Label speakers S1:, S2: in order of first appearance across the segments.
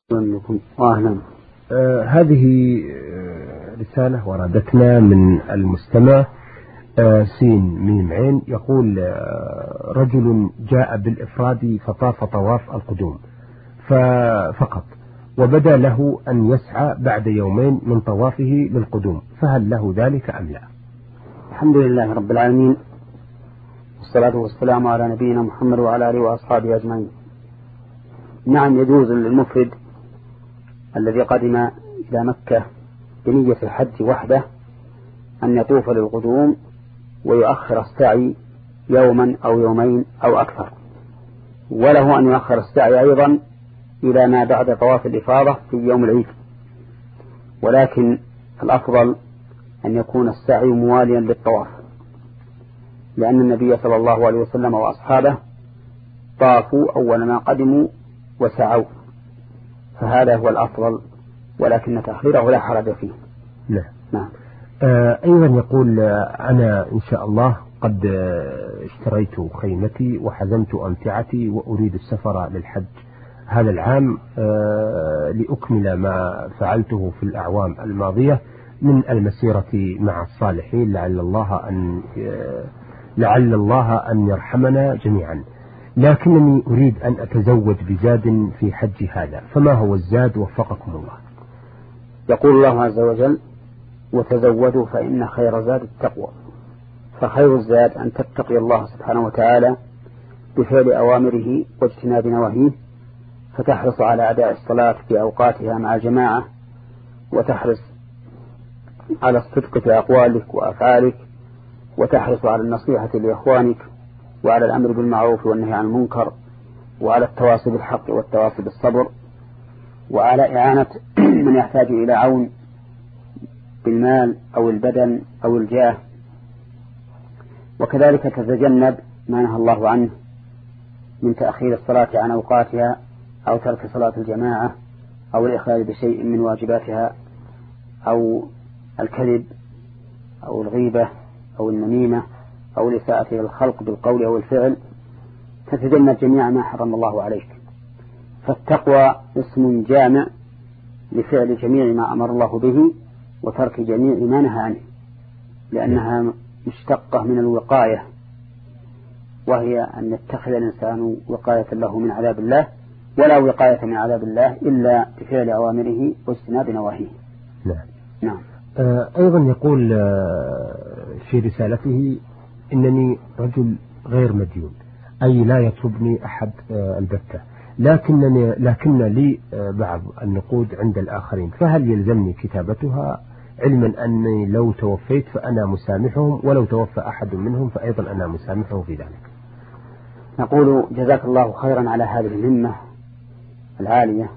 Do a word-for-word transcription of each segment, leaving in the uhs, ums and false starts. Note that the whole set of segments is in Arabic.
S1: أهلا. آه هذه رسالة وردتنا من المستمع آه سين ميم عين، يقول آه رجل جاء بالإفراد فطاف طواف القدوم فقط، وبدا له أن يسعى بعد يومين من طوافه للقدوم، فهل له ذلك أم لا؟
S2: الحمد لله رب العالمين، والصلاة والسلام على نبينا محمد وعلى آله وأصحابه أجمعين. نعم، يجوز للمفرد الذي قدم إلى مكة بنية الحج وحده أن يطوف للقدوم ويؤخر السعي يوما أو يومين أو أكثر، وله أن يؤخر السعي أيضا إلى ما بعد طواف الإفاضة في يوم العيد، ولكن الأفضل أن يكون السعي مواليا للطواف، لأن النبي صلى الله عليه وسلم وأصحابه طافوا أول ما قدموا وسعوا، فهذا هو الأفضل، ولكن تأخيره لا حرج فيه.
S1: نعم. نعم. آه أيضا يقول آه أنا إن شاء الله قد آه اشتريت خيمتي وحزمت أمتعتي وأريد السفر للحج هذا العام آه لأكمل ما فعلته في الأعوام الماضية من المسيرة مع الصالحين، لعل الله أن آه لعل الله أن يرحمنا جميعا، لكنني أريد أن أتزود بزاد في حج هذا، فما هو الزاد وفقكم الله؟
S2: يقول الله عز وجل: وتزودوا فإن خير زاد التقوى. فخير الزاد أن تتقي الله سبحانه وتعالى بفعل أوامره واجتناب نواهيه، فتحرص على أداء الصلاة في أوقاتها مع جماعة، وتحرص على الصدق في أقوالك وأفعالك، وتحرص على النصيحة لإخوانك، وعلى الأمر بالمعروف والنهي عن المنكر، وعلى التواصي بالحق والتواصي بالصبر، وعلى إعانة من يحتاج إلى عون بالمال أو البدن أو الجاه، وكذلك تتجنب ما نهى الله عنه من تأخير الصلاة عن أوقاتها، أو ترك صلاة الجماعة، أو الإخلال بشيء من واجباتها، أو الكذب أو الغيبة أو النميمة أو الإساءة إلى الخلق بالقول أو الفعل، تتجنب جميع ما حرم الله عليك. فالتقوى اسم جامع لفعل جميع ما أمر الله به وترك جميع ما نهى عنه، لأنها مشتقة من الوقاية، وهي أن يتخذ الإنسان وقاية له من عذاب الله، ولا وقاية من عذاب الله إلا بفعل أوامره واجتناب نواهيه.
S1: نعم.
S2: نعم.
S1: آه أيضا يقول آه في رسالته: إنني رجل غير مديون، أي لا يطلبني أحد آه البتة، لكنني لكن لي آه بعض النقود عند الآخرين، فهل يلزمني كتابتها، علما أني لو توفيت فأنا مسامحهم، ولو توفى أحد منهم فأيضا أنا مسامحه في ذلك؟
S2: نقول جزاك الله خيرا على هذه الهمة العالية،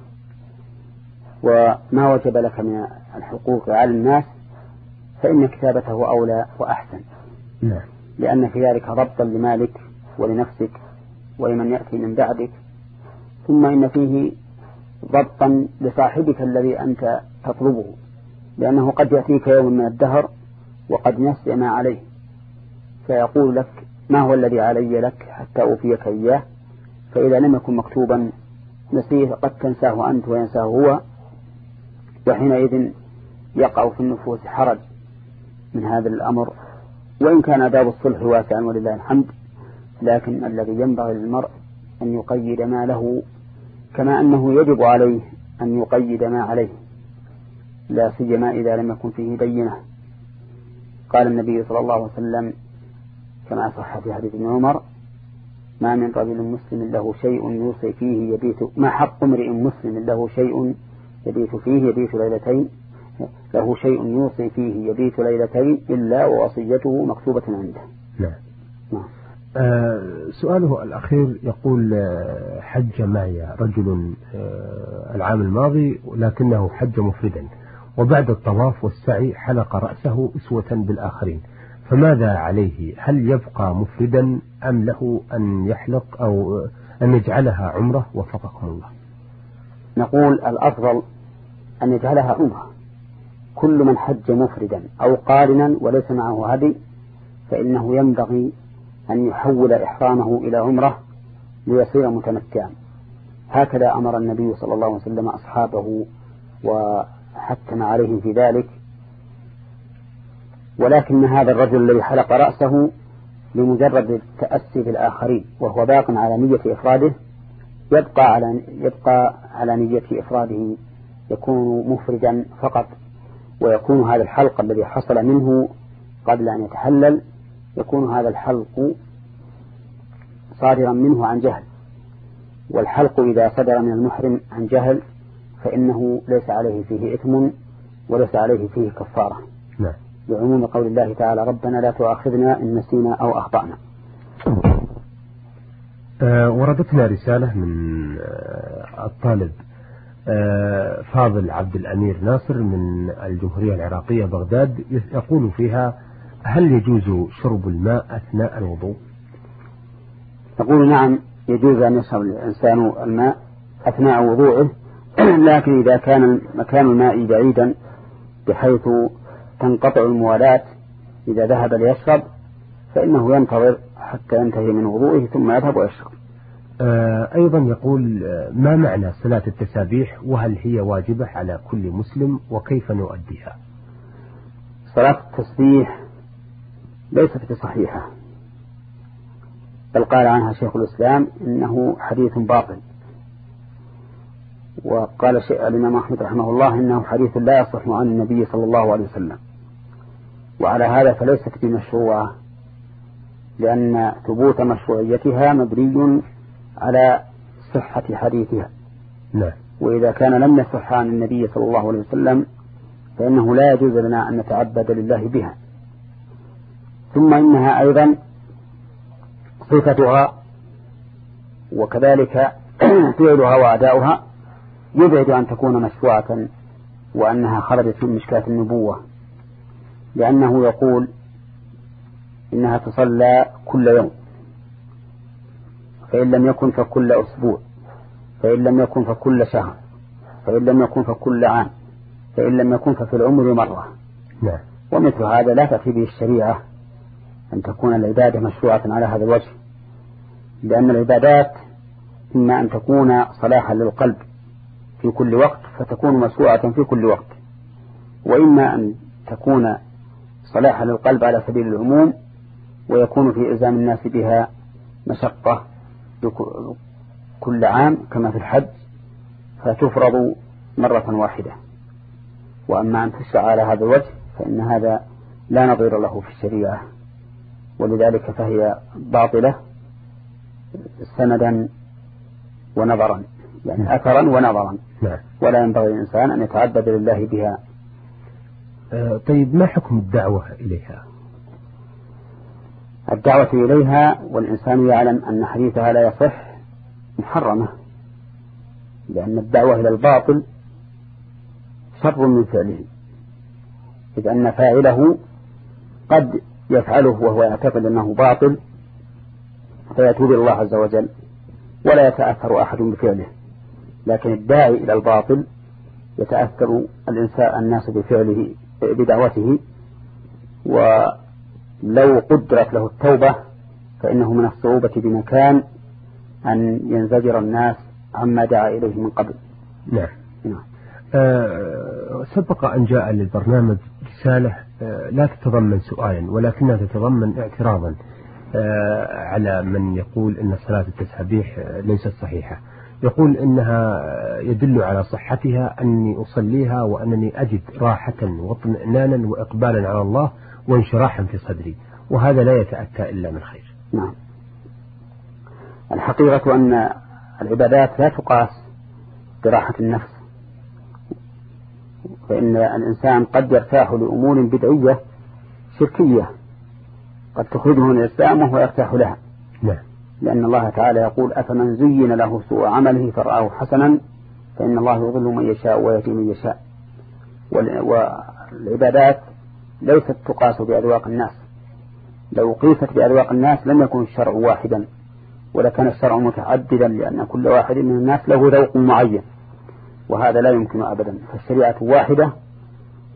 S2: وما وجب لك من الحقوق على الناس فإن كتابته أولى وأحسن.
S1: نعم.
S2: لأن في ذلك ضبطا لمالك ولنفسك ولمن يأتي من بعدك، ثم إن فيه ضبطا لصاحبك الذي أنت تطلبه، لأنه قد يأتيك يوم من الدهر وقد نسي ما عليه، فيقول لك: ما هو الذي علي لك حتى أوفيك إياه؟ فإذا لم يكن مكتوبا نسيه قد تنساه أنت وينساه هو، وحينئذ يقع في النفوس حرج من هذا الأمر، وإن كان باب الصلح واسعا ولله الحمد، لكن الذي ينبغي للمرء أن يقيد ما له، كما أنه يجب عليه أن يقيد ما عليه، لا سيما إذا لم يكن فيه بينة. قال النبي صلى الله عليه وسلم كما صح في حديث ابن عمر: ما من رجل مسلم له شيء يوصي فيه يبيت ما حق امرئ مسلم له شيء يبيت فيه يبيت ليلتين له شيء يوصي فيه يبيت ليلتين إلا ووصيته مكتوبة عنده.
S1: نعم.
S2: نعم.
S1: آه سؤاله الأخير يقول: آه حج معي رجل آه العام الماضي، لكنه حج مفردا، وبعد الطواف والسعي حلق رأسه أسوة بالآخرين، فماذا عليه؟ هل يبقى مفردا أم له أن يحلق أو أن يجعلها عمره وفقكم الله؟
S2: نقول الأفضل أن يجعلها عمره. كل من حج مفردا أو قارنا وليس معه هدي فإنه ينبغي أن يحول إحرامه إلى عمره ليصير متمتعا، هكذا أمر النبي صلى الله عليه وسلم أصحابه وحتم عليهم في ذلك. ولكن هذا الرجل الذي حلق رأسه لمجرد التأسي بالآخرين وهو باق على نية إفراده يبقى على يبقى على نية إفراده، يكون مفردا فقط، ويكون هذا الحلق الذي حصل منه قبل أن يتحلل يكون هذا الحلق صادرا منه عن جهل، والحلق إذا صدر من المحرم عن جهل فإنه ليس عليه فيه إثم وليس عليه فيه كفارة.
S1: نعم.
S2: بعموم قول الله تعالى ربنا لا تؤاخذنا إن نسينا أو أخطأنا.
S1: أه وردتنا رسالة من أه الطالب أه فاضل عبد الأمير ناصر من الجمهورية العراقية بغداد، يقول فيها: هل يجوز شرب الماء أثناء الوضوء؟
S2: يقول نعم، يجوز أن يشرب الإنسان الماء أثناء وضوءه، لكن إذا كان مكان الماء بعيدا بحيث تنقطع الموالاة إذا ذهب ليشرب فإنه ينتظر حتى ينتهي من وضوءه ثم يذهب ويشرب.
S1: آه أيضا يقول: ما معنى صلاة التسابيح وهل هي واجبة على كل مسلم وكيف نؤديها؟
S2: صلاة التسبيح ليست بصحيحة، بل قال عنها شيخ الإسلام إنه حديث باطل، وقال شيء الإمام أحمد رحمه الله إنه حديث لا يصح عن النبي صلى الله عليه وسلم، وعلى هذا فليست بمشروعة، لأن ثبوت مشروعيتها مبني على صحة حديثها.
S1: نعم.
S2: وإذا كان لم يصح عن النبي صلى الله عليه وسلم فإنه لا يجوز لنا أن نتعبد لله بها. ثم إنها أيضا صفتها وكذلك فعلها وأداؤها يبعد أن تكون مشروعة وأنها خرجت من مشكاة النبوة، لأنه يقول إنها تصلى كل يوم، فإن لم يكن فكل أسبوع، فإن لم يكن فكل شهر، فإن لم يكن فكل عام، فإن لم يكن ففي العمر مرة.
S1: نعم.
S2: ومثل هذا لا تأتي به الشريعة أن تكون العبادة مشروعة على هذا الوجه، لأن العبادات إما أن تكون صلاحا للقلب في كل وقت فتكون مشروعة في كل وقت، وإما أن تكون صلاحا للقلب على سبيل العموم ويكون في إلزام الناس بها مشقة كل عام كما في الحج فتفرض مرة واحدة. وأما أن تشرع على هذا الوجه فإن هذا لا نظير له في الشريعة، ولذلك فهي باطلة سندا ونظرا، يعني أثرا ونظرا.
S1: نعم.
S2: ولا ينبغي الإنسان أن يتعبد لله بها.
S1: آه طيب، ما حكم الدعوة إليها؟
S2: الدعوة إليها والإنسان يعلم أن حديثها لا يصح محرمة، لأن الدعوة إلى الباطل شر من فعله، إذ أن فاعله قد يفعله وهو يعتقد أنه باطل فيتوب الله عز وجل ولا يتأثر أحد بفعله، لكن الداعي إلى الباطل يتأثر الإنسان الناس بفعله بدعوته، ولو قدرت له التوبة فإنه من الصعوبة بمكان أن ينزجر الناس عما دعا إليه من قبل.
S1: نعم.
S2: نعم.
S1: أه سبق أن جاء للبرنامج رسالة أه لا تتضمن سؤالا ولكنها تتضمن اعتراضا أه على من يقول أن صلاة التسابيح ليست صحيحة. يقول إنها يدل على صحتها أني أصليها وأنني أجد راحة واطمئنانا وإقبالا على الله وانشراحا في صدري، وهذا لا يتأتى إلا من خير.
S2: نعم. الحقيقة أن العبادات لا تقاس براحة النفس، فإن الإنسان قد يرتاح لأمور بدعية شركية قد تخرجه من الإسلام وهو يرتاح لها.
S1: نعم.
S2: لأن الله تعالى يقول أفمن زين له سوء عمله فرآه حسنا فإن الله يضل من يشاء ويهدي من يشاء. والعبادات ليست تقاس بأذواق الناس، لو قيست بأذواق الناس لم يكن الشرع واحدا ولكان الشرع متعددا، لأن كل واحد من الناس له ذوق معين وهذا لا يمكن أبدا، فالشريعة واحدة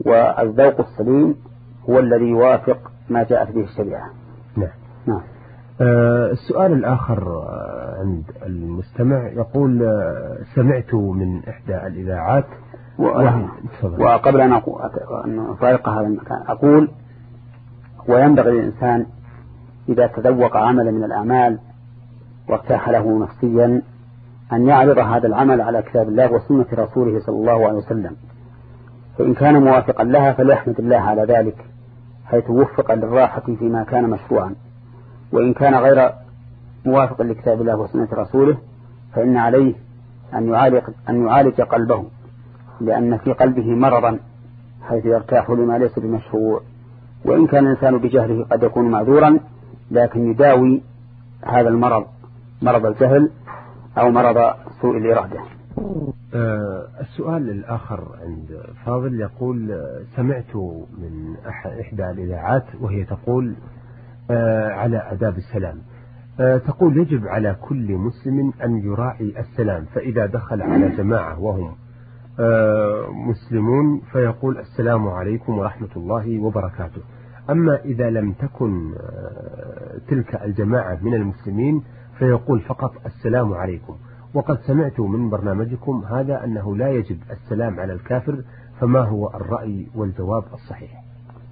S2: والذوق السليم هو الذي يوافق ما جاءت به الشريعة.
S1: نعم.
S2: نعم.
S1: آه السؤال الآخر عند المستمع يقول آه سمعت من إحدى الإذاعات
S2: وقبل أن أفارق هذا المكان أقول وينبغي للإنسان إذا تذوق عملا من الأعمال وارتاح له نفسيا أن يعرض هذا العمل على كتاب الله وسنة رسوله صلى الله عليه وسلم، فإن كان موافقا لها فليحمد الله على ذلك حيث وفق للراحة فيما كان مشروعا، وإن كان غير موافق لكتاب الله وسنة رسوله فإن عليه أن يعالج, أن يعالج قلبه، لأن في قلبه مرضا حيث يرتاح لما ليس بمشروع، وإن كان الإنسان بجهله قد يكون معذورا لكن يداوي هذا المرض مرض الجهل أو مرض سوء الإرادة.
S1: أه السؤال الآخر عند فاضل يقول سمعت من إحدى الإذاعات وهي تقول أه على آداب السلام، أه تقول يجب على كل مسلم أن يراعي السلام، فإذا دخل على جماعة وهم أه مسلمون فيقول السلام عليكم ورحمة الله وبركاته، أما إذا لم تكن أه تلك الجماعة من المسلمين فيقول فقط السلام عليكم. وقد سمعت من برنامجكم هذا أنه لا يجب السلام على الكافر، فما هو الرأي والجواب الصحيح؟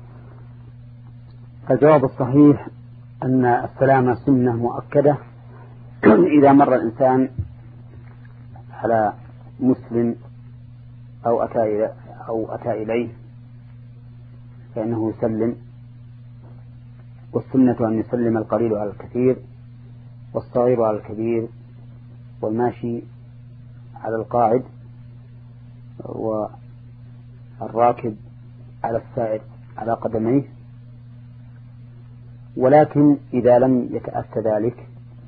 S2: الجواب الصحيح أن السلام سنة مؤكدة إذا مر الإنسان على مسلم أو أتى أو أتى إليه فإنه يسلم، والسنة أن يسلم القليل على الكثير والصغير على الكبير والماشي على القاعد والراكب على السائر على قدميه، ولكن إذا لم يتأتى ذلك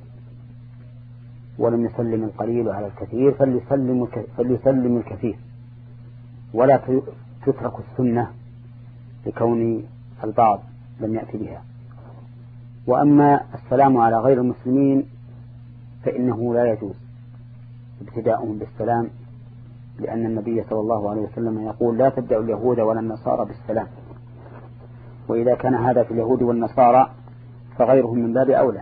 S2: ولم يسلم القليل على الكثير فليسلم, فليسلم الكثير، ولا تترك السنة لكون البعض لم يأتي بها. وأما السلام على غير المسلمين فإنه لا يجوز ابتداؤهم بالسلام، لأن النبي صلى الله عليه وسلم يقول لا تبدأوا اليهود ولا النصارى بالسلام، وإذا كان هذا في اليهود والنصارى فغيرهم من باب أولى،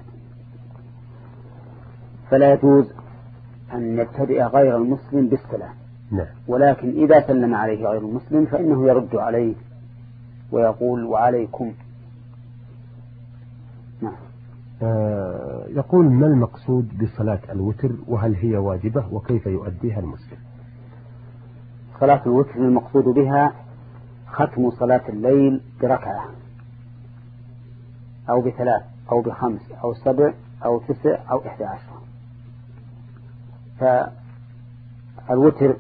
S2: فلا يجوز أن يبتدئ غير المسلم بالسلام. ولكن إذا سلم عليه غير المسلم فإنه يرد عليه ويقول وعليكم. نعم.
S1: آه يقول ما المقصود بصلاة الوتر وهل هي واجبة وكيف يؤديها المسلم؟
S2: صلاة الوتر المقصود بها ختم صلاة الليل بركعة أو بثلاث أو بخمس أو سبع أو تسع أو إحدى عشر. فالوتر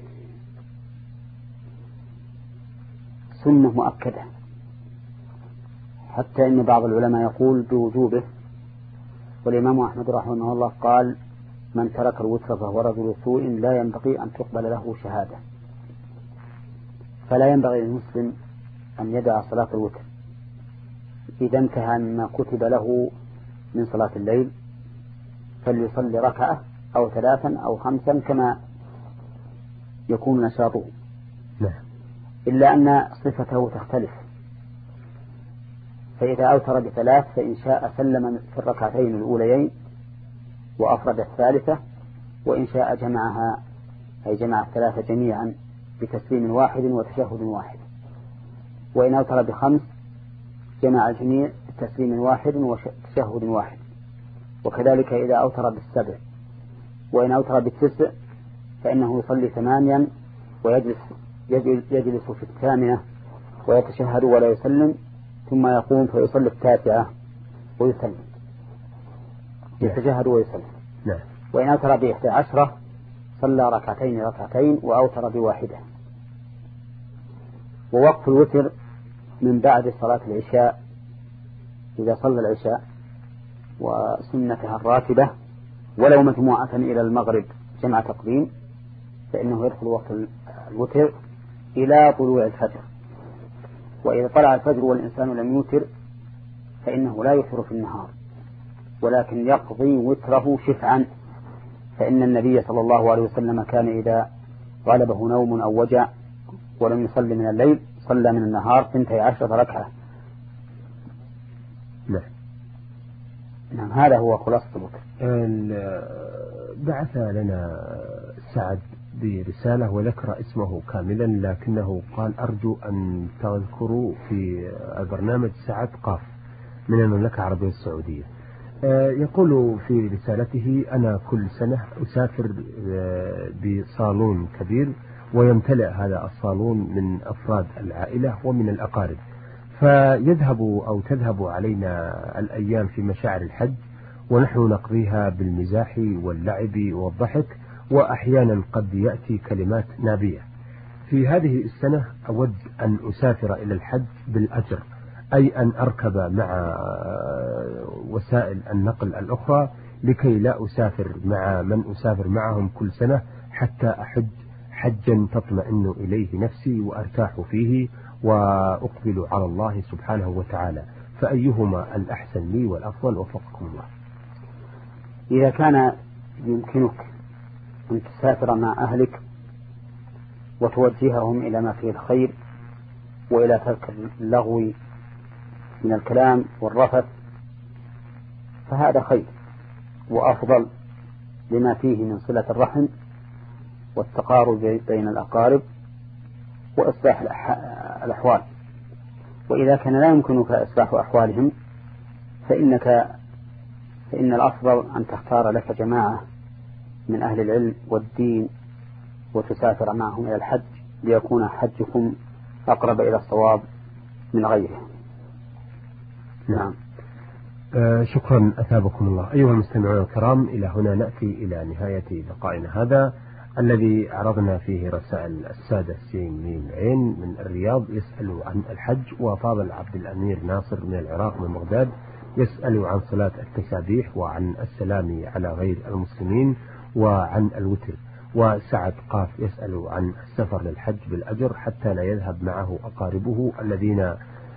S2: سنة مؤكدة، حتى إن بعض العلماء يقول بوجوبه، والإمام أحمد رحمه الله قال من ترك الوتر فهو رجل سوء لا ينبغي أن تقبل له شهادة. فلا ينبغي للمسلم أن يدع صلاة الوتر إذا انتهى مما كتب له من صلاة الليل، فليصلي ركعة أو ثلاثا أو خمسا كما يكون نشاطه، إلا أن صفته تختلف، فإذا أوتر بثلاث فإن شاء سلم في الركعتين الأوليين وأفرد الثالثة، وإن شاء جمعها أي جمع الثلاثة جميعا بتسليم واحد وتشهد واحد، وإن أوتر بخمس جمع الجميع بتسليم واحد وتشهد واحد، وكذلك إذا أوتر بالسبع، وإن أوتر بالتسع فإنه يصلي ثمانيا ويجلس يجلس في الثامنة ويتشهد ولا يسلم، ثم يقوم فيصلي التاسعة ويسلم، يتشهد ويسلم.
S1: نعم.
S2: وإن أوتر بإحدى عشرة صلى ركعتين ركعتين وأوتر بواحدة. ووقف الوتر من بعد صلاة العشاء، إذا صلى العشاء وسنتها الراتبة ولو مجموعة إلى المغرب جمع تقديم، فإنه يدخل وقت الوتر إلى طلوع الفجر. وإذا طلع الفجر والإنسان لم يوتر فإنه لا يوتر في النهار، ولكن يقضي وتره شفعا، فإن النبي صلى الله عليه وسلم كان إذا غلبه نوم أو وجع ولم يصلي من الليل صلى من النهار ثنتي عشرة ركعة.
S1: نعم.
S2: نعم، هذا هو خلاصة الذكر.
S1: بعث لنا سعد برسالة وذكر اسمه كاملا، لكنه قال أرجو أن تذكروا في البرنامج سعد قاف من المملكة العربية السعودية. يقول في رسالته: أنا كل سنة أسافر بصالون كبير ويمتلئ هذا الصالون من أفراد العائلة ومن الأقارب، فيذهب أو تذهب علينا الأيام في مشاعر الحج ونحن نقضيها بالمزاح واللعب والضحك، وأحيانا قد يأتي كلمات نابية. في هذه السنة أود أن أسافر إلى الحج بالأجر، أي أن أركب مع وسائل النقل الأخرى لكي لا أسافر مع من أسافر معهم كل سنة، حتى أحج حجا تطمئن إليه نفسي وأرتاح فيه وأقبل على الله سبحانه وتعالى، فأيهما الأحسن لي والأفضل؟ وفقكم الله.
S2: إذا كان يمكنك أن تسافر مع أهلك وتوجههم إلى ما فيه الخير وإلى ترك اللغو من الكلام والرفث، فهذا خير وأفضل لما فيه من صلة الرحم والتقارب بين الأقارب وإصلاح الأحوال. وإذا كان لا يمكنك إصلاح أحوالهم فإنك فإن الأفضل أن تختار لك جماعة من أهل العلم والدين وتسافر معهم إلى الحج ليكون حجكم أقرب إلى الصواب من غيره.
S1: نعم. آه شكرا أثابكم الله. أيها المستمعون الكرام، إلى هنا نأتي إلى نهاية لقائنا هذا الذي عرضنا فيه رسائل السادة سين ميم عين من الرياض يسأل عن الحج، وفاضل عبد الأمير ناصر من العراق من بغداد يسأل عن صلاة التسابيح وعن السلام على غير المسلمين وعن الوتر، وسعد قاف يسأل عن السفر للحج بالأجر حتى لا يذهب معه أقاربه الذين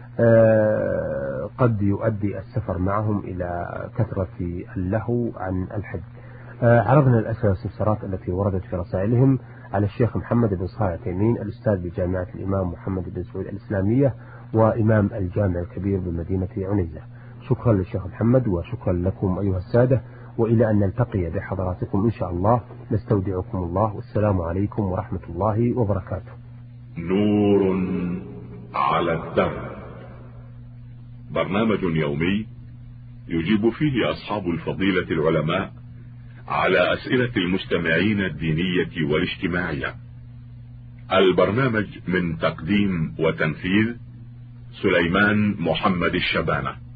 S1: آه قد يؤدي السفر معهم إلى كثرة اللهو عن الحج. آه عرضنا الأسئلة والاستفسارات التي وردت في رسائلهم على الشيخ محمد بن صالح العثيمين الأستاذ بجامعة الإمام محمد بن سعود الإسلامية وإمام الجامع الكبير بمدينة عنيزة. شكرا للشيخ محمد وشكرا لكم أيها السادة، وإلى أن نلتقي بحضراتكم إن شاء الله نستودعكم الله، والسلام عليكم ورحمة الله وبركاته.
S3: نور على الدرب، برنامج يومي يجيب فيه أصحاب الفضيلة العلماء على أسئلة المستمعين الدينية والاجتماعية. البرنامج من تقديم وتنفيذ سليمان محمد الشبانة.